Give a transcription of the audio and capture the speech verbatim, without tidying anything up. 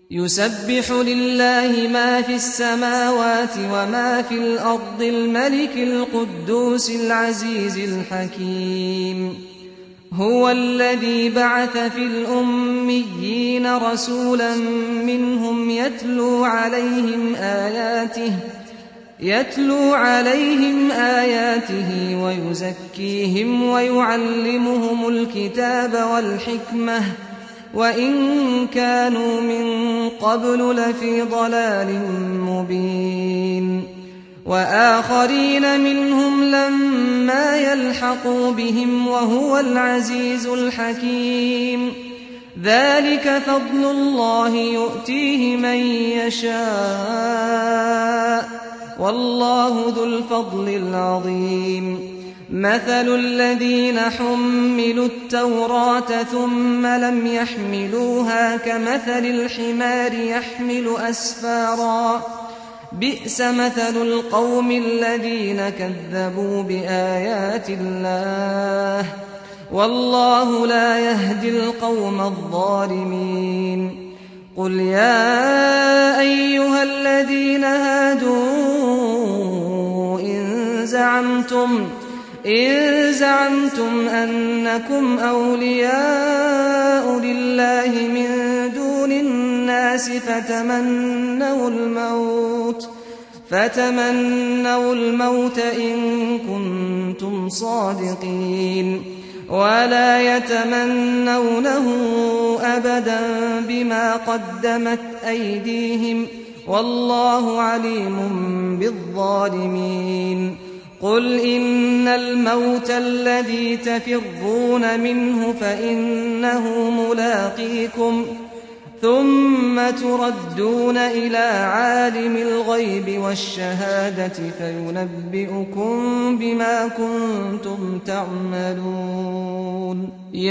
يسبح لله ما في السماوات وما في الأرض الملك القدوس العزيز الحكيم. هو الذي بعث في الأميين رسولا منهم يتلو عليهم آياته يتلو عليهم آياته ويزكيهم ويعلمهم الكتاب والحكمة وإن كانوا من قبل لفي ضلال مبين. وآخرين منهم لما يلحقوا بهم وهو العزيز الحكيم. ذلك فضل الله يؤتيه من يشاء والله ذو الفضل العظيم. مثل الذين حملوا التوراة ثم لم يحملوها كمثل الحمار يحمل أسفارا بئس مثل القوم الذين كذبوا بآيات الله والله لا يهدي القوم الظالمين. قل يا أيها الذين هادوا إن زعمتم إن زعمتم أنكم أولياء لله من دون الناس فتمنوا الموت فتمنوا الموت إن كنتم صادقين ولا يتمنونه أبدا بما قدمت أيديهم والله عليم بالظالمين. قل إن الموت الذي تفرون منه فإنه ملاقيكم ثم تردون إلى عالم الغيب والشهادة فينبئكم بما كنتم تعملون.